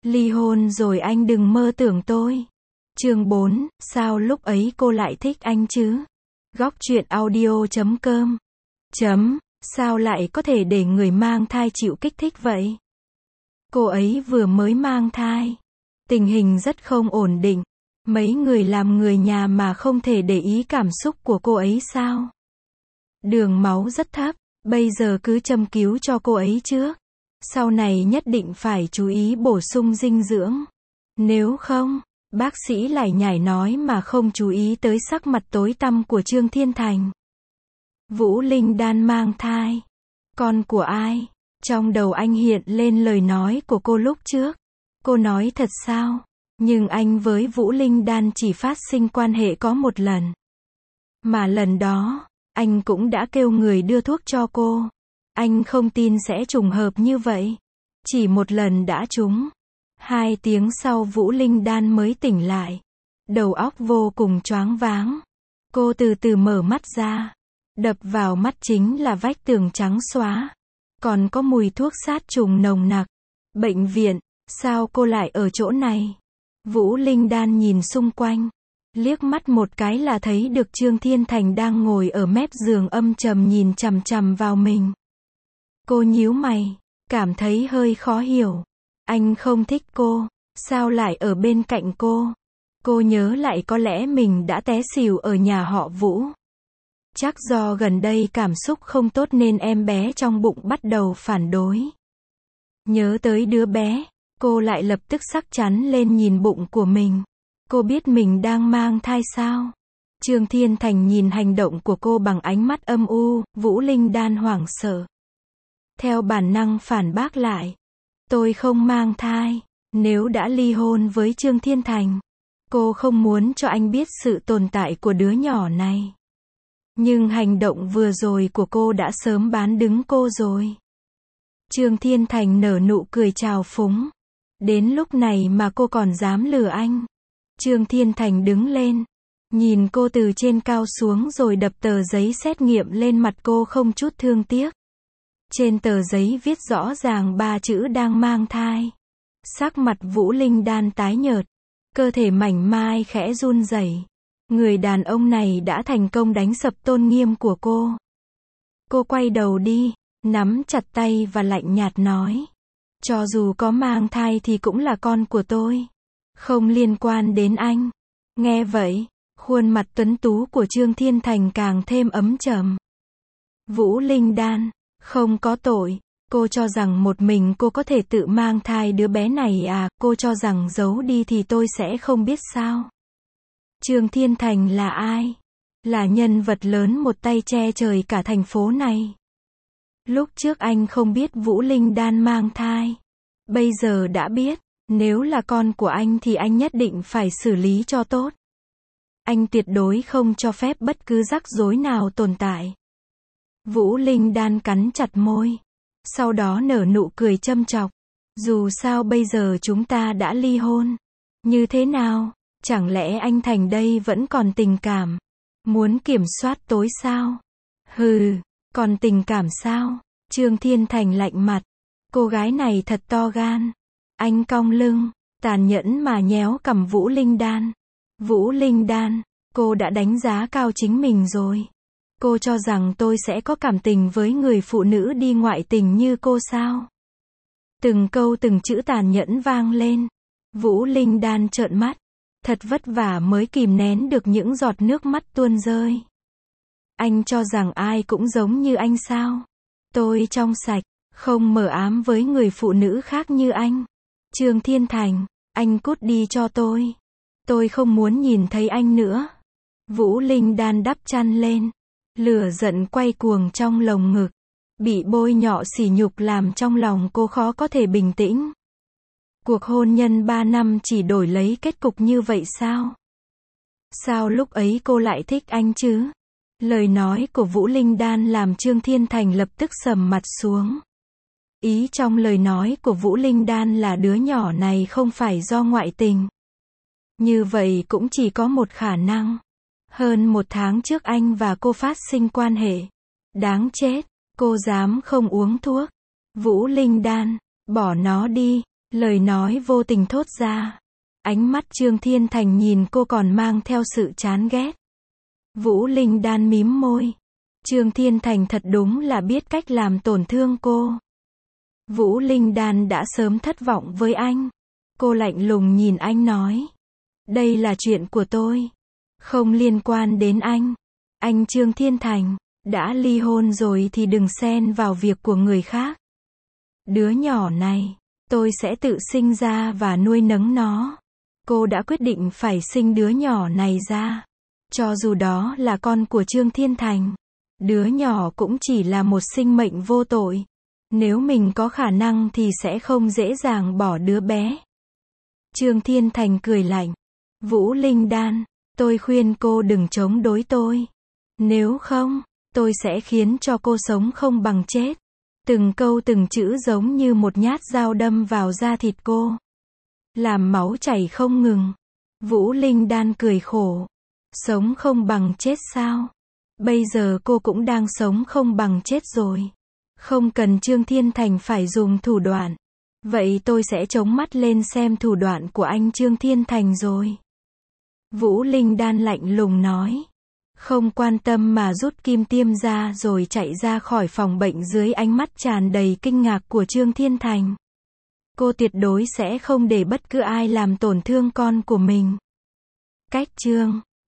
Ly hôn rồi anh đừng mơ tưởng tôi. Chương 4, sao lúc ấy cô lại thích anh chứ? Góc truyện audio.com. Sao lại có thể để người mang thai chịu kích thích vậy? Cô ấy vừa mới mang thai. Tình hình rất không ổn định. Mấy người làm người nhà mà không thể để ý cảm xúc của cô ấy sao? Đường máu rất thấp, bây giờ cứ châm cứu cho cô ấy trước. Sau này nhất định phải chú ý bổ sung dinh dưỡng. Nếu không, bác sĩ lại nhảy nói mà không chú ý tới sắc mặt tối tăm của Trương Thiên Thành. Vũ Linh Đan mang thai. Con của ai? Trong đầu anh hiện lên lời nói của cô lúc trước. Cô nói thật sao? Nhưng anh với Vũ Linh Đan chỉ phát sinh quan hệ có một lần. Mà lần đó, anh cũng đã kêu người đưa thuốc cho cô. Anh không tin sẽ trùng hợp như vậy. Chỉ một lần đã trúng. 2 tiếng sau Vũ Linh Đan mới tỉnh lại. Đầu óc vô cùng choáng váng. Cô từ từ mở mắt ra. Đập vào mắt chính là vách tường trắng xóa. Còn có mùi thuốc sát trùng nồng nặc. Bệnh viện, sao cô lại ở chỗ này? Vũ Linh Đan nhìn xung quanh. Liếc mắt một cái là thấy được Trương Thiên Thành đang ngồi ở mép giường âm trầm nhìn chằm chằm vào mình. Cô nhíu mày, cảm thấy hơi khó hiểu. Anh không thích cô, sao lại ở bên cạnh cô? Cô nhớ lại có lẽ mình đã té xỉu ở nhà họ Vũ. Chắc do gần đây cảm xúc không tốt nên em bé trong bụng bắt đầu phản đối. Nhớ tới đứa bé, cô lại lập tức sắc chắn lên nhìn bụng của mình. Cô biết mình đang mang thai sao? Trương Thiên Thành nhìn hành động của cô bằng ánh mắt âm u, Vũ Linh Đan hoảng sợ. Theo bản năng phản bác lại. Tôi không mang thai. Nếu đã ly hôn với Trương Thiên Thành, cô không muốn cho anh biết sự tồn tại của đứa nhỏ này. Nhưng hành động vừa rồi của cô đã sớm bán đứng cô rồi. Trương Thiên Thành nở nụ cười trào phúng. Đến lúc này mà cô còn dám lừa anh. Trương Thiên Thành đứng lên, nhìn cô từ trên cao xuống rồi đập tờ giấy xét nghiệm lên mặt cô không chút thương tiếc. Trên tờ giấy viết rõ ràng 3 chữ đang mang thai. Sắc mặt Vũ Linh Đan tái nhợt, cơ thể mảnh mai khẽ run rẩy. Người đàn ông này đã thành công đánh sập tôn nghiêm của cô. Cô quay đầu đi, nắm chặt tay và lạnh nhạt nói. Cho dù có mang thai thì cũng là con của tôi. Không liên quan đến anh. Nghe vậy, khuôn mặt tuấn tú của Trương Thiên Thành càng thêm ấm trầm. Vũ Linh Đan, không có tội. Cô cho rằng một mình cô có thể tự mang thai đứa bé này à? Cô cho rằng giấu đi thì tôi sẽ không biết sao? Trương Thiên Thành là ai? Là nhân vật lớn một tay che trời cả thành phố này. Lúc trước anh không biết Vũ Linh Đan mang thai. Bây giờ đã biết. Nếu là con của anh thì anh nhất định phải xử lý cho tốt. Anh tuyệt đối không cho phép bất cứ rắc rối nào tồn tại. Vũ Linh Đan cắn chặt môi. Sau đó nở nụ cười châm chọc. Dù sao bây giờ chúng ta đã ly hôn. Như thế nào? Chẳng lẽ anh Thành đây vẫn còn tình cảm? Muốn kiểm soát tối sao? Hừ, còn tình cảm sao? Trương Thiên Thành lạnh mặt. Cô gái này thật to gan. Anh cong lưng, tàn nhẫn mà nhéo cằm Vũ Linh Đan. Vũ Linh Đan, cô đã đánh giá cao chính mình rồi. Cô cho rằng tôi sẽ có cảm tình với người phụ nữ đi ngoại tình như cô sao? Từng câu từng chữ tàn nhẫn vang lên. Vũ Linh Đan trợn mắt. Thật vất vả mới kìm nén được những giọt nước mắt tuôn rơi. Anh cho rằng ai cũng giống như anh sao? Tôi trong sạch, không mờ ám với người phụ nữ khác như anh. Trương Thiên Thành, anh cút đi cho tôi. Tôi không muốn nhìn thấy anh nữa. Vũ Linh Đan đắp chăn lên. Lửa giận quay cuồng trong lồng ngực. Bị bôi nhọ sỉ nhục làm trong lòng cô khó có thể bình tĩnh. Cuộc hôn nhân 3 năm chỉ đổi lấy kết cục như vậy sao? Sao lúc ấy cô lại thích anh chứ? Lời nói của Vũ Linh Đan làm Trương Thiên Thành lập tức sầm mặt xuống. Ý trong lời nói của Vũ Linh Đan là đứa nhỏ này không phải do ngoại tình. Như vậy cũng chỉ có một khả năng. Hơn 1 tháng trước anh và cô phát sinh quan hệ. Đáng chết, cô dám không uống thuốc. Vũ Linh Đan, bỏ nó đi. Lời nói vô tình thốt ra. Ánh mắt Trương Thiên Thành nhìn cô còn mang theo sự chán ghét. Vũ Linh Đan mím môi. Trương Thiên Thành thật đúng là biết cách làm tổn thương cô. Vũ Linh Đan đã sớm thất vọng với anh. Cô lạnh lùng nhìn anh nói. Đây là chuyện của tôi. Không liên quan đến anh. Anh Trương Thiên Thành, đã ly hôn rồi thì đừng xen vào việc của người khác. Đứa nhỏ này, tôi sẽ tự sinh ra và nuôi nấng nó. Cô đã quyết định phải sinh đứa nhỏ này ra. Cho dù đó là con của Trương Thiên Thành, đứa nhỏ cũng chỉ là một sinh mệnh vô tội. Nếu mình có khả năng thì sẽ không dễ dàng bỏ đứa bé. Trương Thiên Thành cười lạnh. Vũ Linh Đan, tôi khuyên cô đừng chống đối tôi. Nếu không, tôi sẽ khiến cho cô sống không bằng chết. Từng câu từng chữ giống như một nhát dao đâm vào da thịt cô. Làm máu chảy không ngừng. Vũ Linh Đan cười khổ. Sống không bằng chết sao? Bây giờ cô cũng đang sống không bằng chết rồi. Không cần Trương Thiên Thành phải dùng thủ đoạn. Vậy tôi sẽ chống mắt lên xem thủ đoạn của anh Trương Thiên Thành rồi. Vũ Linh Đan lạnh lùng nói. Không quan tâm mà rút kim tiêm ra rồi chạy ra khỏi phòng bệnh dưới ánh mắt tràn đầy kinh ngạc của Trương Thiên Thành. Cô tuyệt đối sẽ không để bất cứ ai làm tổn thương con của mình. Cách chương